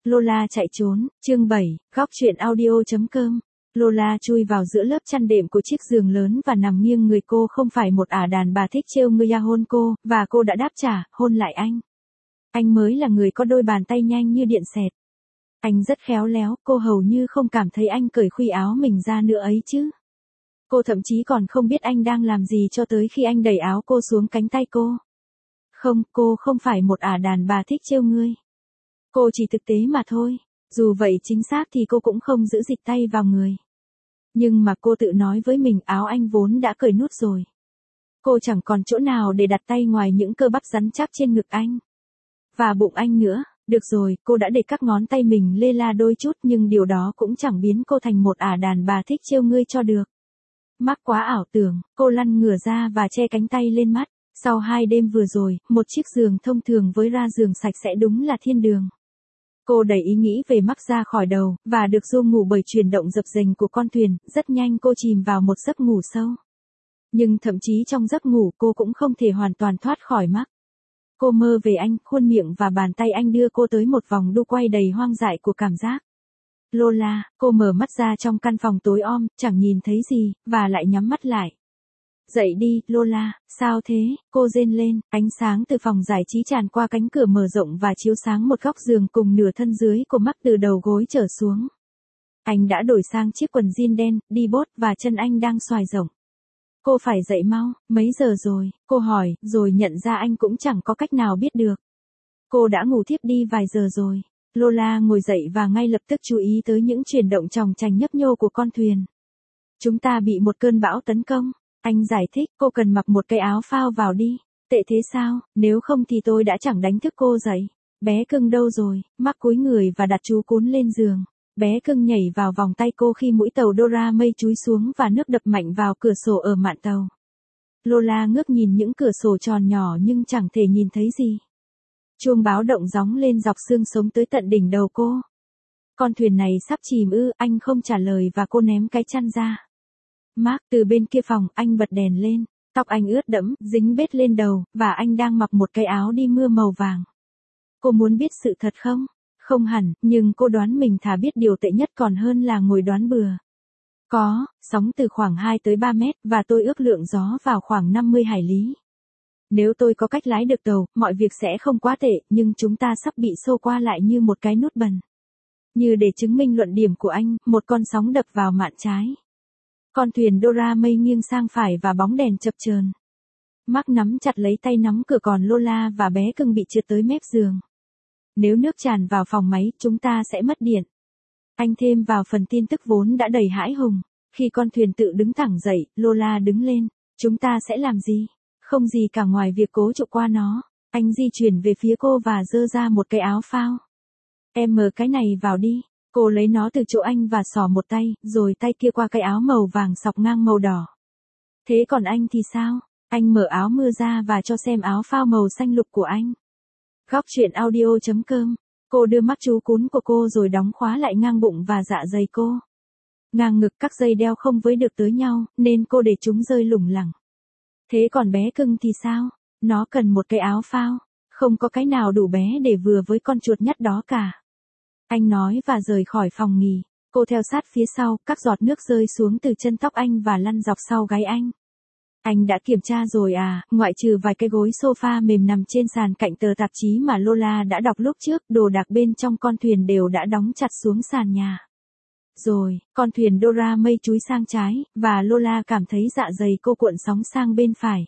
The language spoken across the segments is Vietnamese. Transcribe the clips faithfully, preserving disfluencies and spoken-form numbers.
Lola chạy trốn, chương bảy, góc truyện audio.com. Lola chui vào giữa lớp chăn đệm của chiếc giường lớn và nằm nghiêng người. Cô không phải một ả đàn bà thích trêu người ya hôn cô, và cô đã đáp trả, hôn lại anh. Anh mới là người có đôi bàn tay nhanh như điện xẹt. Anh rất khéo léo, cô hầu như không cảm thấy anh cởi khuy áo mình ra nữa ấy chứ. Cô thậm chí còn không biết anh đang làm gì cho tới khi anh đẩy áo cô xuống cánh tay cô. Không, cô không phải một ả đàn bà thích trêu ngươi. Cô chỉ thực tế mà thôi. Dù vậy chính xác thì cô cũng không giữ dịch tay vào người. Nhưng mà cô tự nói với mình áo anh vốn đã cởi nút rồi. Cô chẳng còn chỗ nào để đặt tay ngoài những cơ bắp rắn chắc trên ngực anh. Và bụng anh nữa. Được rồi, cô đã để các ngón tay mình lê la đôi chút nhưng điều đó cũng chẳng biến cô thành một ả đàn bà thích trêu ngươi cho được. Mắc quá ảo tưởng, cô lăn ngửa ra và che cánh tay lên mắt. Sau hai đêm vừa rồi, một chiếc giường thông thường với ra giường sạch sẽ đúng là thiên đường. Cô đẩy ý nghĩ về Mắc ra khỏi đầu, và được ru ngủ bởi chuyển động dập dềnh của con thuyền, rất nhanh cô chìm vào một giấc ngủ sâu. Nhưng thậm chí trong giấc ngủ cô cũng không thể hoàn toàn thoát khỏi Mắc. Cô mơ về anh, khuôn miệng và bàn tay anh đưa cô tới một vòng đu quay đầy hoang dại của cảm giác. Lola, cô mở mắt ra trong căn phòng tối om, chẳng nhìn thấy gì, và lại nhắm mắt lại. Dậy đi, Lola, sao thế, cô rên lên, ánh sáng từ phòng giải trí tràn qua cánh cửa mở rộng và chiếu sáng một góc giường cùng nửa thân dưới của Mắc từ đầu gối trở xuống. Anh đã đổi sang chiếc quần jean đen, đi bốt và chân anh đang xoài rộng. Cô phải dậy mau, mấy giờ rồi, cô hỏi, rồi nhận ra anh cũng chẳng có cách nào biết được. Cô đã ngủ thiếp đi vài giờ rồi. Lola ngồi dậy và ngay lập tức chú ý tới những chuyển động chòng chành nhấp nhô của con thuyền. Chúng ta bị một cơn bão tấn công. Anh giải thích, cô cần mặc một cái áo phao vào đi. Tệ thế sao, nếu không thì tôi đã chẳng đánh thức cô dậy. Bé cưng đâu rồi, Mắc cúi người và đặt chú cún lên giường. Bé cưng nhảy vào vòng tay cô khi mũi tàu Dora mây chúi xuống và nước đập mạnh vào cửa sổ ở mạn tàu. Lola ngước nhìn những cửa sổ tròn nhỏ nhưng chẳng thể nhìn thấy gì. Chuông báo động gióng lên dọc xương sống tới tận đỉnh đầu cô. Con thuyền này sắp chìm ư, anh không trả lời và cô ném cái chăn ra. Mark từ bên kia phòng, anh bật đèn lên, tóc anh ướt đẫm, dính bết lên đầu, và anh đang mặc một cái áo đi mưa màu vàng. Cô muốn biết sự thật không? Không hẳn, nhưng cô đoán mình thà biết điều tệ nhất còn hơn là ngồi đoán bừa. Có, sóng từ khoảng hai tới ba mét, và tôi ước lượng gió vào khoảng năm mươi hải lý. Nếu tôi có cách lái được tàu, mọi việc sẽ không quá tệ, nhưng chúng ta sắp bị xô qua lại như một cái nút bần. Như để chứng minh luận điểm của anh, một con sóng đập vào mạn trái. Con thuyền Dora mây nghiêng sang phải và bóng đèn chập chờn. Mark nắm chặt lấy tay nắm cửa còn Lola và bé cưng bị trượt tới mép giường. Nếu nước tràn vào phòng máy, chúng ta sẽ mất điện. Anh thêm vào phần tin tức vốn đã đầy hãi hùng. Khi con thuyền tự đứng thẳng dậy, Lola đứng lên. Chúng ta sẽ làm gì? Không gì cả ngoài việc cố trụ qua nó. Anh di chuyển về phía cô và giơ ra một cái áo phao. Em mở cái này vào đi. Cô lấy nó từ chỗ anh và xỏ một tay, rồi tay kia qua cái áo màu vàng sọc ngang màu đỏ. Thế còn anh thì sao? Anh mở áo mưa ra và cho xem áo phao màu xanh lục của anh. Góc truyện audio.com. Cô đưa mắt chú cún của cô rồi đóng khóa lại ngang bụng và dạ dày cô. Ngang ngực các dây đeo không với được tới nhau, nên cô để chúng rơi lủng lẳng. Thế còn bé cưng thì sao? Nó cần một cái áo phao. Không có cái nào đủ bé để vừa với con chuột nhắt đó cả. Anh nói và rời khỏi phòng nghỉ. Cô theo sát phía sau, các giọt nước rơi xuống từ chân tóc anh và lăn dọc sau gáy anh. Anh đã kiểm tra rồi à, ngoại trừ vài cái gối sofa mềm nằm trên sàn cạnh tờ tạp chí mà Lola đã đọc lúc trước, đồ đạc bên trong con thuyền đều đã đóng chặt xuống sàn nhà. Rồi, con thuyền Dora mây chúi sang trái, và Lola cảm thấy dạ dày cô cuộn sóng sang bên phải.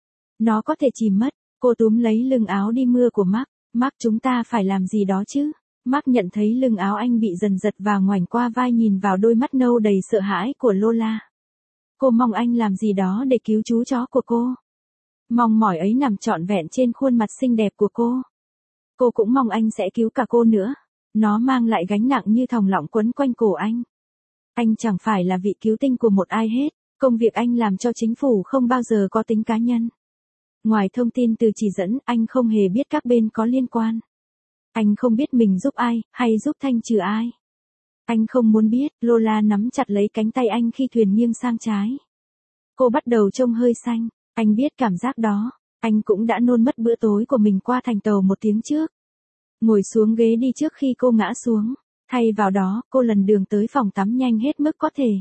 Nó có thể chìm mất. Cô túm lấy lưng áo đi mưa của Mark. Mark, chúng ta phải làm gì đó chứ? Mark nhận thấy lưng áo anh bị dần giật và ngoảnh qua vai nhìn vào đôi mắt nâu đầy sợ hãi của Lola. Cô mong anh làm gì đó để cứu chú chó của cô. Mong mỏi ấy nằm trọn vẹn trên khuôn mặt xinh đẹp của cô. Cô cũng mong anh sẽ cứu cả cô nữa. Nó mang lại gánh nặng như thòng lọng quấn quanh cổ anh. Anh chẳng phải là vị cứu tinh của một ai hết. Công việc anh làm cho chính phủ không bao giờ có tính cá nhân. Ngoài thông tin từ chỉ dẫn, anh không hề biết các bên có liên quan. Anh không biết mình giúp ai, hay giúp thanh trừ ai. Anh không muốn biết. Lola nắm chặt lấy cánh tay anh khi thuyền nghiêng sang trái. Cô bắt đầu trông hơi xanh. Anh biết cảm giác đó. Anh cũng đã nôn mất bữa tối của mình qua thành tàu một tiếng trước. ngồi xuống ghế đi trước khi cô ngã xuống. Thay vào đó, cô lần đường tới phòng tắm nhanh hết mức có thể.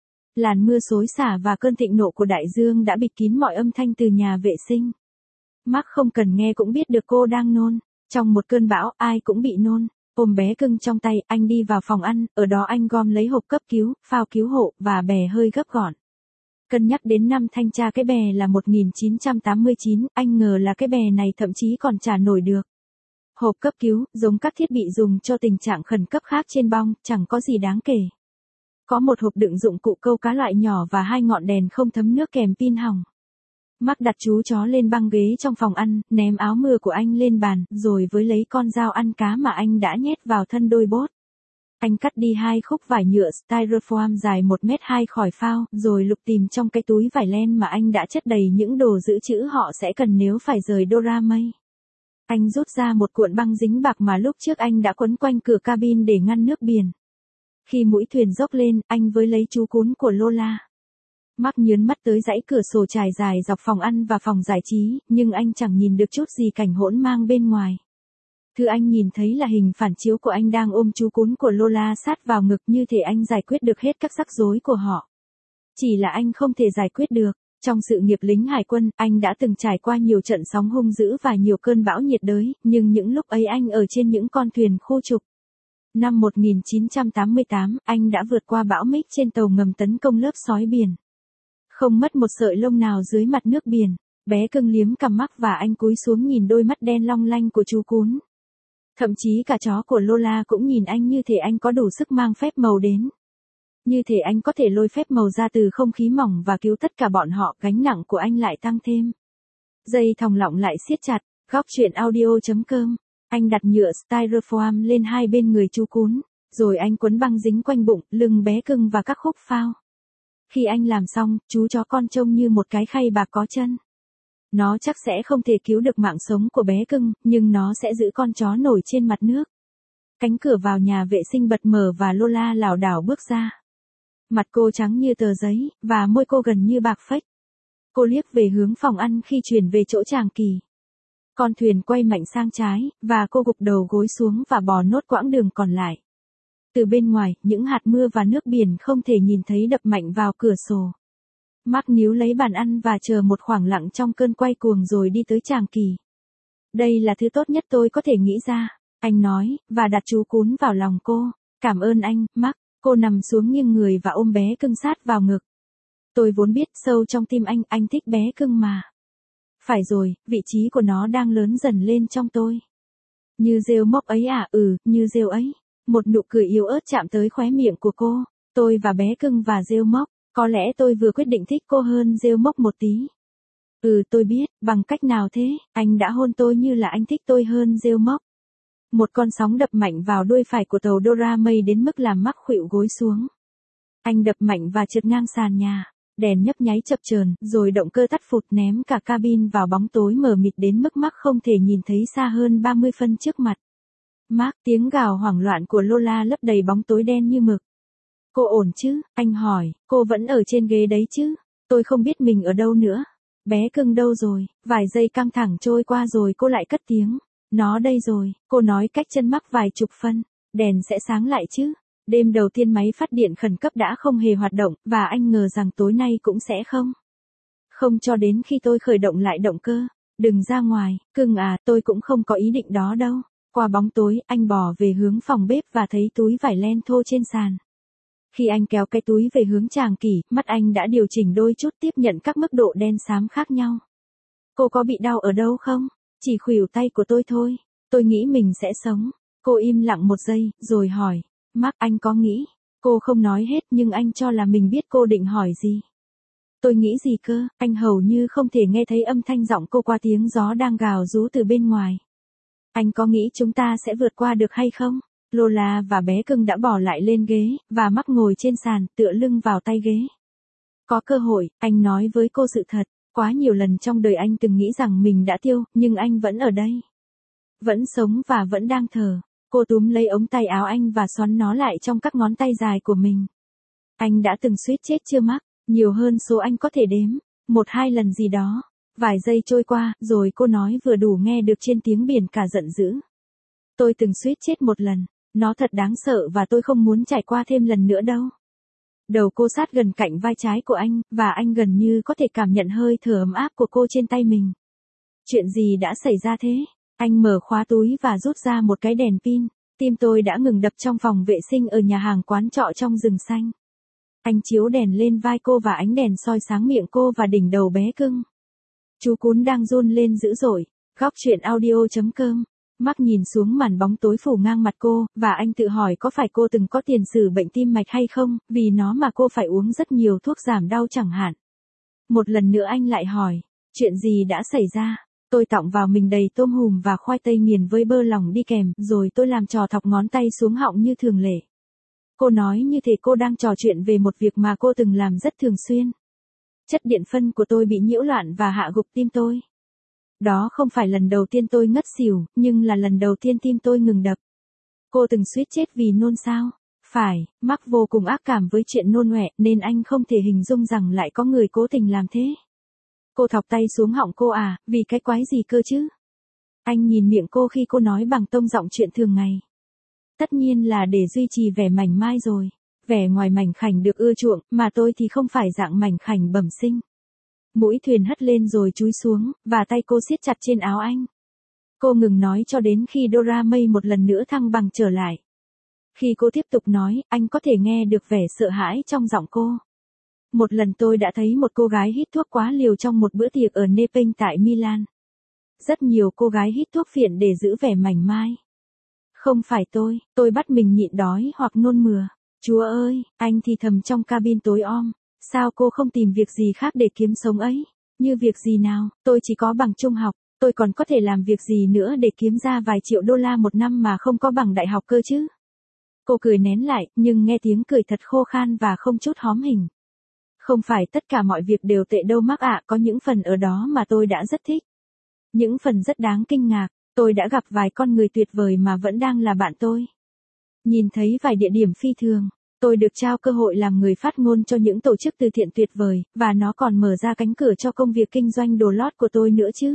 Làn mưa xối xả và cơn thịnh nộ của đại dương đã bịt kín mọi âm thanh từ nhà vệ sinh. Mark không cần nghe cũng biết được cô đang nôn. Trong một cơn bão, ai cũng bị nôn. Ôm bé cưng trong tay, anh đi vào phòng ăn, ở đó anh gom lấy hộp cấp cứu, phao cứu hộ, và bè hơi gấp gọn. Cân nhắc đến năm thanh tra cái bè là một nghìn chín trăm tám mươi chín, anh ngờ là cái bè này thậm chí còn trả nổi được. Hộp cấp cứu, giống các thiết bị dùng cho tình trạng khẩn cấp khác trên bong, chẳng có gì đáng kể. Có một hộp đựng dụng cụ câu cá loại nhỏ và hai ngọn đèn không thấm nước kèm pin hỏng. Mark đặt chú chó lên băng ghế trong phòng ăn, ném áo mưa của anh lên bàn, rồi với lấy con dao ăn cá mà anh đã nhét vào thân đôi bốt. Anh cắt đi hai khúc vải nhựa styrofoam dài một mét hai khỏi phao, rồi lục tìm trong cái túi vải len mà anh đã chất đầy những đồ dự trữ họ sẽ cần nếu phải rời Dora May. Anh rút ra một cuộn băng dính bạc mà lúc trước anh đã quấn quanh cửa cabin để ngăn nước biển. Khi mũi thuyền dốc lên, anh với lấy chú cún của Lola. Mark nhớn mắt tới dãy cửa sổ trải dài dọc phòng ăn và phòng giải trí, nhưng anh chẳng nhìn được chút gì cảnh hỗn mang bên ngoài. Thứ anh nhìn thấy là hình phản chiếu của anh đang ôm chú cún của Lola sát vào ngực, như thể anh giải quyết được hết các rắc rối của họ. Chỉ là anh không thể giải quyết được. Trong sự nghiệp lính hải quân, anh đã từng trải qua nhiều trận sóng hung dữ và nhiều cơn bão nhiệt đới, nhưng những lúc ấy anh ở trên những con thuyền khu trục. Năm một nghìn chín trăm tám mươi tám, anh đã vượt qua bão Mitch trên tàu ngầm tấn công lớp sói biển. Không mất một sợi lông nào dưới mặt nước biển, bé cưng liếm cằm Mark và anh cúi xuống nhìn đôi mắt đen long lanh của chú cún. Thậm chí cả chó của Lola cũng nhìn anh như thể anh có đủ sức mang phép màu đến. Như thể anh có thể lôi phép màu ra từ không khí mỏng và cứu tất cả bọn họ, gánh nặng của anh lại tăng thêm. Dây thòng lọng lại siết chặt, góc truyện audio chấm com. Anh đặt nhựa styrofoam lên hai bên người chú cún, rồi anh quấn băng dính quanh bụng, lưng bé cưng và các khúc phao. Khi anh làm xong, chú chó con trông như một cái khay bạc có chân. Nó chắc sẽ không thể cứu được mạng sống của bé cưng, nhưng nó sẽ giữ con chó nổi trên mặt nước. Cánh cửa vào nhà vệ sinh bật mở và Lola lảo đảo bước ra. Mặt cô trắng như tờ giấy, và môi cô gần như bạc phách. Cô liếc về hướng phòng ăn khi chuyển về chỗ Tràng Kỳ. Con thuyền quay mạnh sang trái, và cô gục đầu gối xuống và bò nốt quãng đường còn lại. Từ bên ngoài, những hạt mưa và nước biển không thể nhìn thấy đập mạnh vào cửa sổ. Mark níu lấy bàn ăn và chờ một khoảng lặng trong cơn quay cuồng rồi đi tới Tràng Kỳ. Đây là thứ tốt nhất tôi có thể nghĩ ra, anh nói, và đặt chú cún vào lòng cô. Cảm ơn anh, Mark. Cô nằm xuống nghiêng người và ôm bé cưng sát vào ngực. Tôi vốn biết sâu trong tim anh, anh thích bé cưng mà. Phải rồi, vị trí của nó đang lớn dần lên trong tôi. Như rêu mốc ấy à, ừ, như rêu ấy. Một nụ cười yếu ớt chạm tới khóe miệng của cô. Tôi và bé cưng và rêu mốc, có lẽ tôi vừa quyết định thích cô hơn rêu mốc một tí. Ừ, tôi biết, bằng cách nào thế, anh đã hôn tôi như là anh thích tôi hơn rêu mốc. Một con sóng đập mạnh vào đuôi phải của tàu Dora May đến mức làm Mark khuỵu gối xuống. Anh đập mạnh và trượt ngang sàn nhà. Đèn nhấp nháy chập chờn, rồi động cơ tắt phụt ném cả cabin vào bóng tối mờ mịt đến mức Mark không thể nhìn thấy xa hơn ba mươi phân trước mặt. Mark, tiếng gào hoảng loạn của Lola lấp đầy bóng tối đen như mực. Cô ổn chứ? Anh hỏi, cô vẫn ở trên ghế đấy chứ? Tôi không biết mình ở đâu nữa. Bé cưng đâu rồi? Vài giây căng thẳng trôi qua rồi cô lại cất tiếng. Nó đây rồi, cô nói cách chân Mark vài chục phân. Đèn sẽ sáng lại chứ? Đêm đầu tiên máy phát điện khẩn cấp đã không hề hoạt động, và anh ngờ rằng tối nay cũng sẽ không. Không cho đến khi tôi khởi động lại động cơ. Đừng ra ngoài, cưng à, tôi cũng không có ý định đó đâu. Qua bóng tối, anh bò về hướng phòng bếp và thấy túi vải len thô trên sàn. Khi anh kéo cái túi về hướng Tràng Kỳ, mắt anh đã điều chỉnh đôi chút tiếp nhận các mức độ đen xám khác nhau. Cô có bị đau ở đâu không? Chỉ khuỷu tay của tôi thôi. Tôi nghĩ mình sẽ sống. Cô im lặng một giây, rồi hỏi. Mark, anh có nghĩ? Cô không nói hết nhưng anh cho là mình biết cô định hỏi gì. Tôi nghĩ gì cơ? Anh hầu như không thể nghe thấy âm thanh giọng cô qua tiếng gió đang gào rú từ bên ngoài. Anh có nghĩ chúng ta sẽ vượt qua được hay không? Lola và bé cưng đã bỏ lại lên ghế, và Mark ngồi trên sàn, tựa lưng vào tay ghế. Có cơ hội, anh nói với cô sự thật. Quá nhiều lần trong đời anh từng nghĩ rằng mình đã tiêu, nhưng anh vẫn ở đây. Vẫn sống và vẫn đang thở. Cô túm lấy ống tay áo anh và xoắn nó lại trong các ngón tay dài của mình. Anh đã từng suýt chết chưa Mark? Nhiều hơn số anh có thể đếm. Một hai lần gì đó. Vài giây trôi qua, rồi cô nói vừa đủ nghe được trên tiếng biển cả giận dữ. Tôi từng suýt chết một lần. Nó thật đáng sợ và tôi không muốn trải qua thêm lần nữa đâu. Đầu cô sát gần cạnh vai trái của anh, và anh gần như có thể cảm nhận hơi thở ấm áp của cô trên tay mình. Chuyện gì đã xảy ra thế? Anh mở khóa túi và rút ra một cái đèn pin. Tim tôi đã ngừng đập trong phòng vệ sinh ở nhà hàng quán trọ trong rừng xanh. Anh chiếu đèn lên vai cô và ánh đèn soi sáng miệng cô và đỉnh đầu bé cưng. Chú cún đang run lên dữ dội. Góc truyện audio chấm com. Mark nhìn xuống màn bóng tối phủ ngang mặt cô, và anh tự hỏi có phải cô từng có tiền sử bệnh tim mạch hay không, vì nó mà cô phải uống rất nhiều thuốc giảm đau chẳng hạn. Một lần nữa anh lại hỏi, chuyện gì đã xảy ra? Tôi tọng vào mình đầy tôm hùm và khoai tây nghiền với bơ lòng đi kèm, rồi tôi làm trò thọc ngón tay xuống họng như thường lệ. Cô nói như thể cô đang trò chuyện về một việc mà cô từng làm rất thường xuyên. Chất điện phân của tôi bị nhiễu loạn và hạ gục tim tôi. Đó không phải lần đầu tiên tôi ngất xỉu, nhưng là lần đầu tiên tim tôi ngừng đập. Cô từng suýt chết vì nôn sao? Phải, Mark vô cùng ác cảm với chuyện nôn ọe, nên anh không thể hình dung rằng lại có người cố tình làm thế. Cô thọc tay xuống họng cô à, vì cái quái gì cơ chứ? Anh nhìn miệng cô khi cô nói bằng tông giọng chuyện thường ngày. Tất nhiên là để duy trì vẻ mảnh mai rồi. Vẻ ngoài mảnh khảnh được ưa chuộng, mà tôi thì không phải dạng mảnh khảnh bẩm sinh. Mũi thuyền hất lên rồi chúi xuống, và tay cô siết chặt trên áo anh. Cô ngừng nói cho đến khi Dora May một lần nữa thăng bằng trở lại. Khi cô tiếp tục nói, anh có thể nghe được vẻ sợ hãi trong giọng cô. Một lần tôi đã thấy một cô gái hít thuốc quá liều trong một bữa tiệc ở Nepeng tại Milan. Rất nhiều cô gái hít thuốc phiện để giữ vẻ mảnh mai. Không phải tôi, tôi bắt mình nhịn đói hoặc nôn mửa. Chúa ơi, anh thì thầm trong cabin tối om. Sao cô không tìm việc gì khác để kiếm sống ấy? Như việc gì nào, tôi chỉ có bằng trung học, tôi còn có thể làm việc gì nữa để kiếm ra vài triệu đô la một năm mà không có bằng đại học cơ chứ? Cô cười nén lại, nhưng nghe tiếng cười thật khô khan và không chút hóm hình. Không phải tất cả mọi việc đều tệ đâu Mark ạ, có những phần ở đó mà tôi đã rất thích. Những phần rất đáng kinh ngạc, tôi đã gặp vài con người tuyệt vời mà vẫn đang là bạn tôi. Nhìn thấy vài địa điểm phi thường. Tôi được trao cơ hội làm người phát ngôn cho những tổ chức từ thiện tuyệt vời, và nó còn mở ra cánh cửa cho công việc kinh doanh đồ lót của tôi nữa chứ.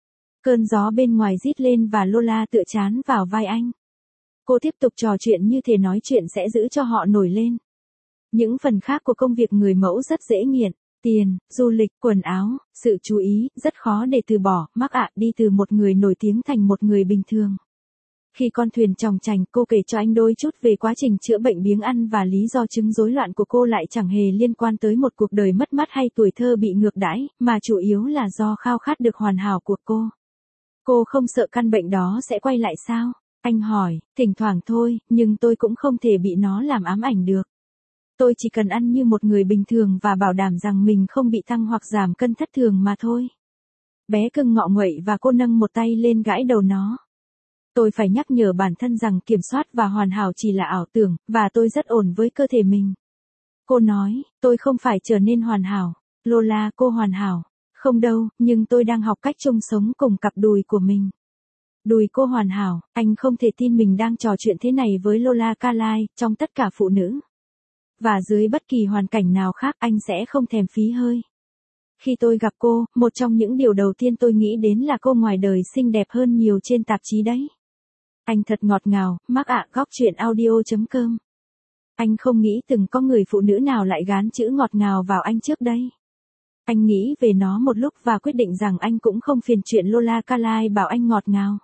Cơn gió bên ngoài rít lên và Lola tựa chán vào vai anh. Cô tiếp tục trò chuyện như thể nói chuyện sẽ giữ cho họ nổi lên. Những phần khác của công việc người mẫu rất dễ nghiện. Tiền, du lịch, quần áo, sự chú ý, rất khó để từ bỏ. Mark ạ, đi từ một người nổi tiếng thành một người bình thường. Khi con thuyền chòng chành, cô kể cho anh đôi chút về quá trình chữa bệnh biếng ăn và lý do chứng rối loạn của cô lại chẳng hề liên quan tới một cuộc đời mất mát hay tuổi thơ bị ngược đãi, mà chủ yếu là do khao khát được hoàn hảo của cô. Cô không sợ căn bệnh đó sẽ quay lại sao? Anh hỏi, thỉnh thoảng thôi, nhưng tôi cũng không thể bị nó làm ám ảnh được. Tôi chỉ cần ăn như một người bình thường và bảo đảm rằng mình không bị tăng hoặc giảm cân thất thường mà thôi. Bé cưng ngọ nguậy và cô nâng một tay lên gãi đầu nó. Tôi phải nhắc nhở bản thân rằng kiểm soát và hoàn hảo chỉ là ảo tưởng, và tôi rất ổn với cơ thể mình. Cô nói, tôi không phải trở nên hoàn hảo. Lola, cô hoàn hảo. Không đâu, nhưng tôi đang học cách chung sống cùng cặp đùi của mình. Đùi cô hoàn hảo, anh không thể tin mình đang trò chuyện thế này với Lola Carlyle, trong tất cả phụ nữ. Và dưới bất kỳ hoàn cảnh nào khác anh sẽ không thèm phí hơi. Khi tôi gặp cô, một trong những điều đầu tiên tôi nghĩ đến là cô ngoài đời xinh đẹp hơn nhiều trên tạp chí đấy. Anh thật ngọt ngào, Mark ạ, góc truyện audio chấm com. Anh không nghĩ từng có người phụ nữ nào lại gán chữ ngọt ngào vào anh trước đây. Anh nghĩ về nó một lúc và quyết định rằng anh cũng không phiền chuyện Lola Carlyle bảo anh ngọt ngào.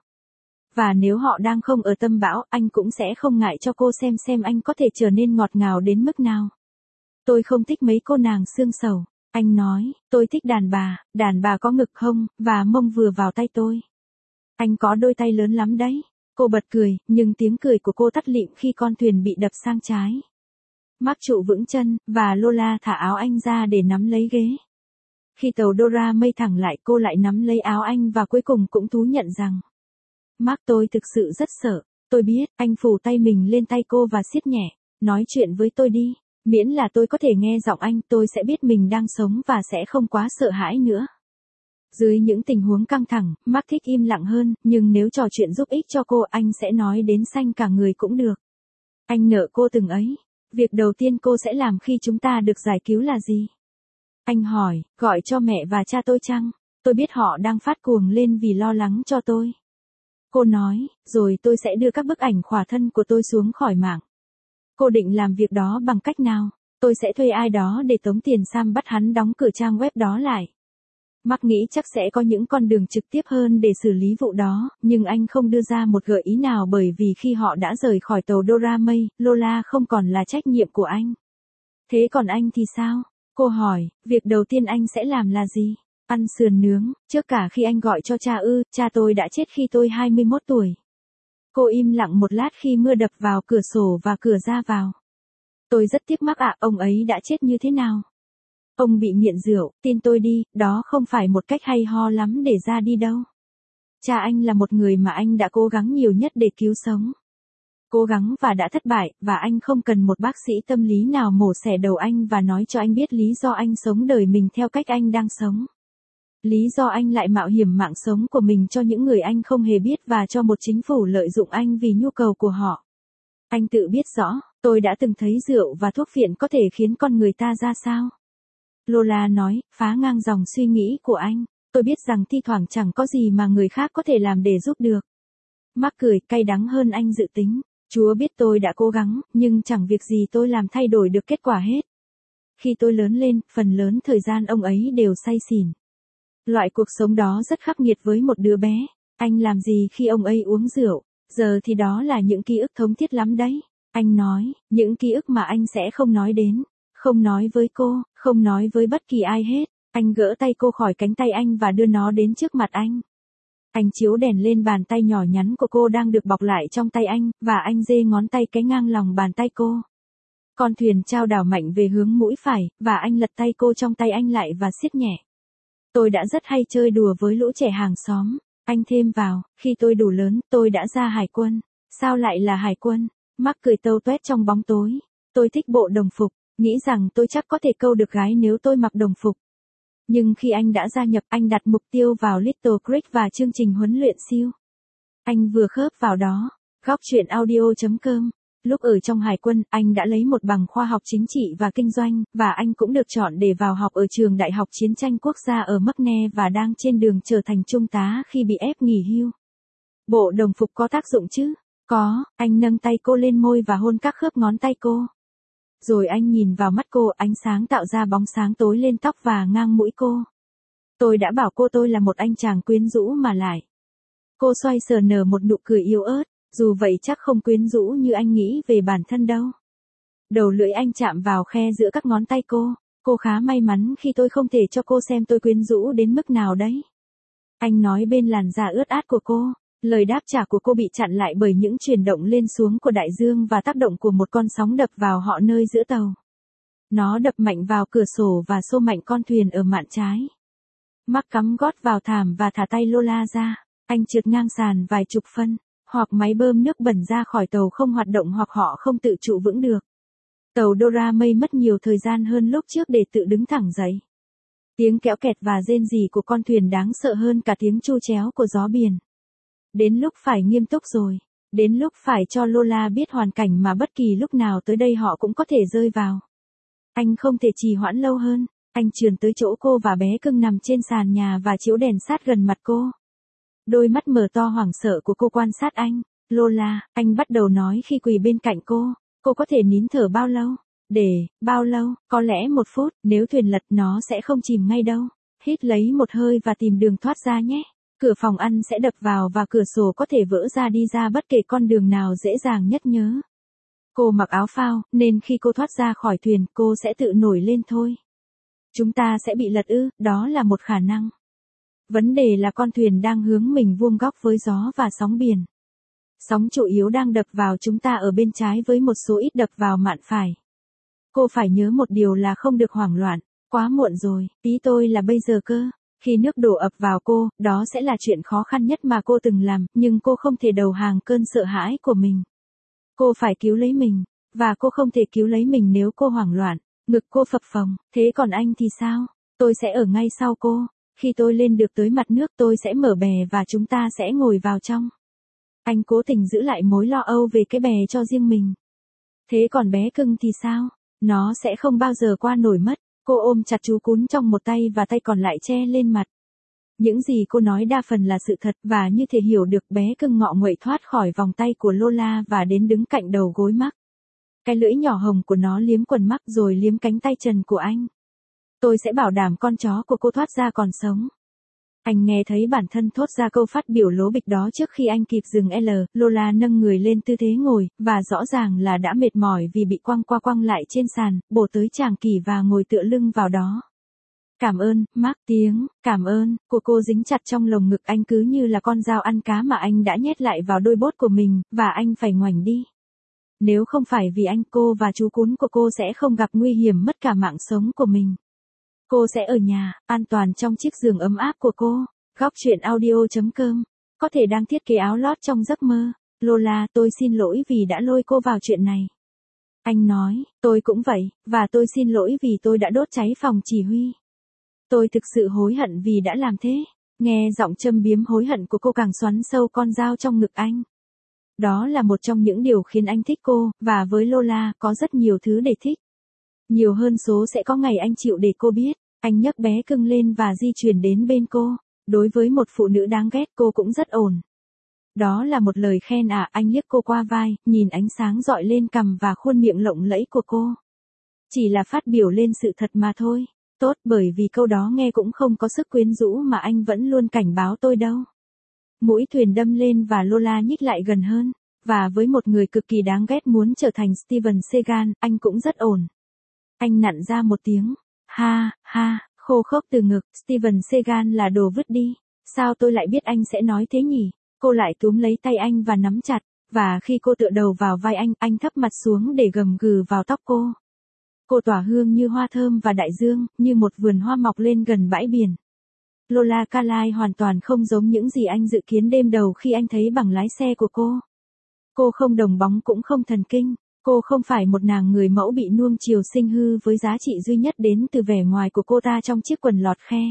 Và nếu họ đang không ở tâm bão, anh cũng sẽ không ngại cho cô xem xem anh có thể trở nên ngọt ngào đến mức nào. Tôi không thích mấy cô nàng xương sầu. Anh nói, tôi thích đàn bà, đàn bà có ngực hông, và mông vừa vào tay tôi. Anh có đôi tay lớn lắm đấy. Cô bật cười, nhưng tiếng cười của cô tắt lịm khi con thuyền bị đập sang trái. Mark trụ vững chân, và Lola thả áo anh ra để nắm lấy ghế. Khi tàu Dora May thẳng lại, cô lại nắm lấy áo anh và cuối cùng cũng thú nhận rằng. Mark, tôi thực sự rất sợ. Tôi biết, anh phủ tay mình lên tay cô và siết nhẹ. Nói chuyện với tôi đi. Miễn là tôi có thể nghe giọng anh, tôi sẽ biết mình đang sống và sẽ không quá sợ hãi nữa. Dưới những tình huống căng thẳng, Mark thích im lặng hơn, nhưng nếu trò chuyện giúp ích cho cô, anh sẽ nói đến xanh cả người cũng được. Anh nợ cô từng ấy. Việc đầu tiên cô sẽ làm khi chúng ta được giải cứu là gì? Anh hỏi, gọi cho mẹ và cha tôi chăng? Tôi biết họ đang phát cuồng lên vì lo lắng cho tôi. Cô nói, rồi tôi sẽ đưa các bức ảnh khỏa thân của tôi xuống khỏi mạng. Cô định làm việc đó bằng cách nào? Tôi sẽ thuê ai đó để tống tiền Sam bắt hắn đóng cửa trang web đó lại. Mark nghĩ chắc sẽ có những con đường trực tiếp hơn để xử lý vụ đó, nhưng anh không đưa ra một gợi ý nào bởi vì khi họ đã rời khỏi tàu Dora May, Lola không còn là trách nhiệm của anh. Thế còn anh thì sao? Cô hỏi, việc đầu tiên anh sẽ làm là gì? Ăn sườn nướng, trước cả khi anh gọi cho cha ư, cha tôi đã chết khi tôi hai mươi mốt tuổi. Cô im lặng một lát khi mưa đập vào cửa sổ và cửa ra vào. Tôi rất tiếc Mark ạ, ông ấy đã chết như thế nào? Ông bị nghiện rượu, tin tôi đi, đó không phải một cách hay ho lắm để ra đi đâu. Cha anh là một người mà anh đã cố gắng nhiều nhất để cứu sống. Cố gắng và đã thất bại, và anh không cần một bác sĩ tâm lý nào mổ xẻ đầu anh và nói cho anh biết lý do anh sống đời mình theo cách anh đang sống. Lý do anh lại mạo hiểm mạng sống của mình cho những người anh không hề biết và cho một chính phủ lợi dụng anh vì nhu cầu của họ. Anh tự biết rõ, tôi đã từng thấy rượu và thuốc phiện có thể khiến con người ta ra sao. Lola nói, phá ngang dòng suy nghĩ của anh. Tôi biết rằng thi thoảng chẳng có gì mà người khác có thể làm để giúp được. Mark cười, cay đắng hơn anh dự tính. Chúa biết tôi đã cố gắng, nhưng chẳng việc gì tôi làm thay đổi được kết quả hết. Khi tôi lớn lên, phần lớn thời gian ông ấy đều say xỉn. Loại cuộc sống đó rất khắc nghiệt với một đứa bé. Anh làm gì khi ông ấy uống rượu? Giờ thì đó là những ký ức thống thiết lắm đấy. Anh nói, những ký ức mà anh sẽ không nói đến. Không nói với cô, không nói với bất kỳ ai hết. Anh gỡ tay cô khỏi cánh tay anh và đưa nó đến trước mặt anh. Anh chiếu đèn lên bàn tay nhỏ nhắn của cô đang được bọc lại trong tay anh, và anh giơ ngón tay cái ngang lòng bàn tay cô. Con thuyền chao đảo mạnh về hướng mũi phải, và anh lật tay cô trong tay anh lại và siết nhẹ. Tôi đã rất hay chơi đùa với lũ trẻ hàng xóm. Anh thêm vào, khi tôi đủ lớn, tôi đã ra hải quân. Sao lại là hải quân? Mark cười tâu tuét trong bóng tối. Tôi thích bộ đồng phục, nghĩ rằng tôi chắc có thể câu được gái nếu tôi mặc đồng phục. Nhưng khi anh đã gia nhập, anh đặt mục tiêu vào Little Creek và chương trình huấn luyện siêu. Anh vừa khớp vào đó. Góc truyện audio chấm com. Lúc ở trong hải quân, anh đã lấy một bằng khoa học chính trị và kinh doanh, và anh cũng được chọn để vào học ở trường Đại học Chiến tranh Quốc gia ở McNair và đang trên đường trở thành trung tá khi bị ép nghỉ hưu. Bộ đồng phục có tác dụng chứ? Có, anh nâng tay cô lên môi và hôn các khớp ngón tay cô. Rồi anh nhìn vào mắt cô, ánh sáng tạo ra bóng sáng tối lên tóc và ngang mũi cô. Tôi đã bảo cô tôi là một anh chàng quyến rũ mà lại. Cô xoay sờ nở một nụ cười yếu ớt, dù vậy chắc không quyến rũ như anh nghĩ về bản thân đâu. Đầu lưỡi anh chạm vào khe giữa các ngón tay cô. Cô khá may mắn khi tôi không thể cho cô xem tôi quyến rũ đến mức nào đấy. Anh nói bên làn da ướt át của cô. Lời đáp trả của cô bị chặn lại bởi những chuyển động lên xuống của đại dương và tác động của một con sóng đập vào họ nơi giữa tàu. Nó đập mạnh vào cửa sổ và xô mạnh con thuyền ở mạn trái. Mark cắm gót vào thảm và thả tay Lola ra. Anh trượt ngang sàn vài chục phân, hoặc máy bơm nước bẩn ra khỏi tàu không hoạt động hoặc họ không tự trụ vững được. Tàu Dora May mất nhiều thời gian hơn lúc trước để tự đứng thẳng dậy. Tiếng kéo kẹt và rên rỉ của con thuyền đáng sợ hơn cả tiếng tru chéo của gió biển. Đến lúc phải nghiêm túc rồi. Đến lúc phải cho Lola biết hoàn cảnh mà bất kỳ lúc nào tới đây họ cũng có thể rơi vào. Anh không thể trì hoãn lâu hơn. Anh trườn tới chỗ cô và bé cưng nằm trên sàn nhà và chiếu đèn sát gần mặt cô. Đôi mắt mở to hoảng sợ của cô quan sát anh. Lola, anh bắt đầu nói khi quỳ bên cạnh cô. Cô có thể nín thở bao lâu? Để, bao lâu? Có lẽ một phút, nếu thuyền lật nó sẽ không chìm ngay đâu. Hít lấy một hơi và tìm đường thoát ra nhé. Cửa phòng ăn sẽ đập vào và cửa sổ có thể vỡ ra đi ra bất kể con đường nào dễ dàng nhất nhớ. Cô mặc áo phao, nên khi cô thoát ra khỏi thuyền, cô sẽ tự nổi lên thôi. Chúng ta sẽ bị lật ư, đó là một khả năng. Vấn đề là con thuyền đang hướng mình vuông góc với gió và sóng biển. Sóng chủ yếu đang đập vào chúng ta ở bên trái với một số ít đập vào mạn phải. Cô phải nhớ một điều là không được hoảng loạn. Quá muộn rồi, ý tôi là bây giờ cơ. Khi nước đổ ập vào cô, đó sẽ là chuyện khó khăn nhất mà cô từng làm, nhưng cô không thể đầu hàng cơn sợ hãi của mình. Cô phải cứu lấy mình, và cô không thể cứu lấy mình nếu cô hoảng loạn. Ngực cô phập phồng, thế còn anh thì sao? Tôi sẽ ở ngay sau cô. Khi tôi lên được tới mặt nước tôi sẽ mở bè và chúng ta sẽ ngồi vào trong. Anh cố tình giữ lại mối lo âu về cái bè cho riêng mình. Thế còn bé cưng thì sao? Nó sẽ không bao giờ qua nổi mất. Cô ôm chặt chú cún trong một tay và tay còn lại che lên mặt. Những gì cô nói đa phần là sự thật và như thể hiểu được, bé cưng ngọ nguậy thoát khỏi vòng tay của Lola và đến đứng cạnh đầu gối Mark. Cái lưỡi nhỏ hồng của nó liếm quần Mark rồi liếm cánh tay trần của anh. Tôi sẽ bảo đảm con chó của cô thoát ra còn sống. Anh nghe thấy bản thân thốt ra câu phát biểu lố bịch đó trước khi anh kịp dừng L. Lola nâng người lên tư thế ngồi, và rõ ràng là đã mệt mỏi vì bị quăng qua quăng lại trên sàn, bổ tới tràng kỷ và ngồi tựa lưng vào đó. Cảm ơn, Mark, tiếng, cảm ơn, của cô dính chặt trong lồng ngực anh cứ như là con dao ăn cá mà anh đã nhét lại vào đôi bốt của mình, và anh phải ngoảnh đi. Nếu không phải vì anh, cô và chú cún của cô sẽ không gặp nguy hiểm mất cả mạng sống của mình. Cô sẽ ở nhà, an toàn trong chiếc giường ấm áp của cô. Góc truyện audio chấm com. Có thể đang thiết kế áo lót trong giấc mơ. Lola, tôi xin lỗi vì đã lôi cô vào chuyện này. Anh nói, tôi cũng vậy, và tôi xin lỗi vì tôi đã đốt cháy phòng chỉ huy. Tôi thực sự hối hận vì đã làm thế. Nghe giọng châm biếm hối hận của cô càng xoắn sâu con dao trong ngực anh. Đó là một trong những điều khiến anh thích cô, và với Lola, có rất nhiều thứ để thích. Nhiều hơn số sẽ có ngày anh chịu để cô biết. Anh nhấc bé cưng lên và di chuyển đến bên cô. Đối với một phụ nữ đáng ghét, cô cũng rất ổn. Đó là một lời khen à, anh liếc cô qua vai, nhìn ánh sáng dọi lên cằm và khuôn miệng lộng lẫy của cô. Chỉ là phát biểu lên sự thật mà thôi. Tốt, bởi vì câu đó nghe cũng không có sức quyến rũ mà anh vẫn luôn cảnh báo tôi đâu. Mũi thuyền đâm lên và Lola nhích lại gần hơn. Và với một người cực kỳ đáng ghét muốn trở thành Steven Seagal, anh cũng rất ổn. Anh nặn ra một tiếng. Ha, ha, khô khốc từ ngực, Steven Seagal là đồ vứt đi. Sao tôi lại biết anh sẽ nói thế nhỉ? Cô lại túm lấy tay anh và nắm chặt. Và khi cô tựa đầu vào vai anh, anh thấp mặt xuống để gầm gừ vào tóc cô. Cô tỏa hương như hoa thơm và đại dương, như một vườn hoa mọc lên gần bãi biển. Lola Carlyle hoàn toàn không giống những gì anh dự kiến đêm đầu khi anh thấy bằng lái xe của cô. Cô không đồng bóng cũng không thần kinh. Cô không phải một nàng người mẫu bị nuông chiều sinh hư với giá trị duy nhất đến từ vẻ ngoài của cô ta trong chiếc quần lọt khe.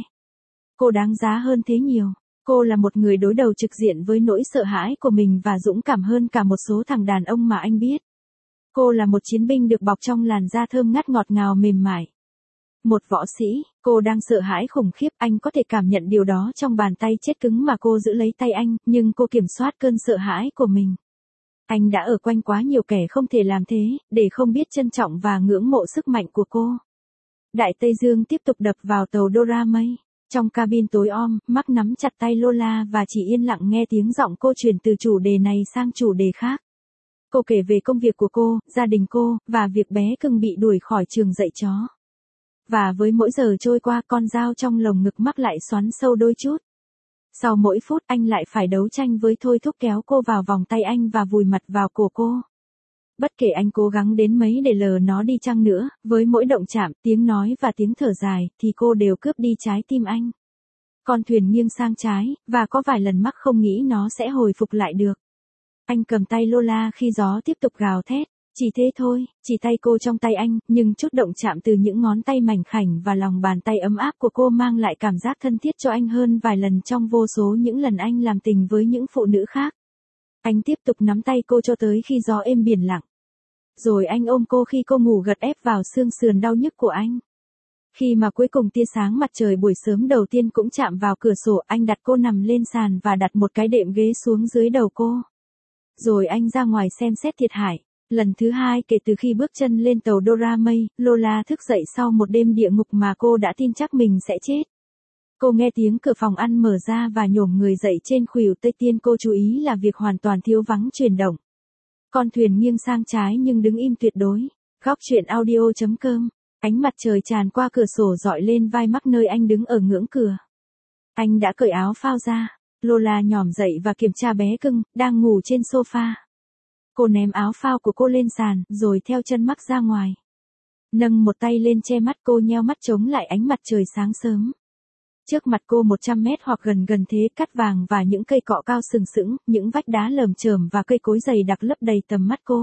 Cô đáng giá hơn thế nhiều. Cô là một người đối đầu trực diện với nỗi sợ hãi của mình và dũng cảm hơn cả một số thằng đàn ông mà anh biết. Cô là một chiến binh được bọc trong làn da thơm ngát ngọt ngào mềm mại. Một võ sĩ, cô đang sợ hãi khủng khiếp, anh có thể cảm nhận điều đó trong bàn tay chết cứng mà cô giữ lấy tay anh, nhưng cô kiểm soát cơn sợ hãi của mình. Anh đã ở quanh quá nhiều kẻ không thể làm thế, để không biết trân trọng và ngưỡng mộ sức mạnh của cô. Đại Tây Dương tiếp tục đập vào tàu Dora May. Trong cabin tối om, Mark nắm chặt tay Lola và chỉ yên lặng nghe tiếng giọng cô chuyển từ chủ đề này sang chủ đề khác. Cô kể về công việc của cô, gia đình cô, và việc bé cưng bị đuổi khỏi trường dạy chó. Và với mỗi giờ trôi qua, con dao trong lồng ngực Mark lại xoắn sâu đôi chút. Sau mỗi phút, anh lại phải đấu tranh với thôi thúc kéo cô vào vòng tay anh và vùi mặt vào cổ cô. Bất kể anh cố gắng đến mấy để lờ nó đi chăng nữa, với mỗi động chạm, tiếng nói và tiếng thở dài, thì cô đều cướp đi trái tim anh. Con thuyền nghiêng sang trái, và có vài lần Mark không nghĩ nó sẽ hồi phục lại được. Anh cầm tay Lola khi gió tiếp tục gào thét. Chỉ thế thôi, chỉ tay cô trong tay anh, nhưng chút động chạm từ những ngón tay mảnh khảnh và lòng bàn tay ấm áp của cô mang lại cảm giác thân thiết cho anh hơn vài lần trong vô số những lần anh làm tình với những phụ nữ khác. Anh tiếp tục nắm tay cô cho tới khi gió êm biển lặng. Rồi anh ôm cô khi cô ngủ gật ép vào xương sườn đau nhức của anh. Khi mà cuối cùng tia sáng mặt trời buổi sớm đầu tiên cũng chạm vào cửa sổ, anh đặt cô nằm lên sàn và đặt một cái đệm ghế xuống dưới đầu cô. Rồi anh ra ngoài xem xét thiệt hại. Lần thứ hai kể từ khi bước chân lên tàu Dora May, Lola thức dậy sau một đêm địa ngục mà cô đã tin chắc mình sẽ chết. Cô nghe tiếng cửa phòng ăn mở ra và nhổm người dậy trên khuỷu tay. Tiên cô chú ý là việc hoàn toàn thiếu vắng chuyển động. Con thuyền nghiêng sang trái nhưng đứng im tuyệt đối. Góc truyện audio chấm com. Ánh mặt trời tràn qua cửa sổ dọi lên vai Mark nơi anh đứng ở ngưỡng cửa. Anh đã cởi áo phao ra. Lola nhòm dậy và kiểm tra bé cưng, đang ngủ trên sofa. Cô ném áo phao của cô lên sàn, rồi theo chân Mark ra ngoài. Nâng một tay lên che mắt, cô nheo mắt chống lại ánh mặt trời sáng sớm. Trước mặt cô một trăm mét hoặc gần gần thế, cát vàng và những cây cọ cao sừng sững, những vách đá lởm chởm và cây cối dày đặc lấp đầy tầm mắt cô.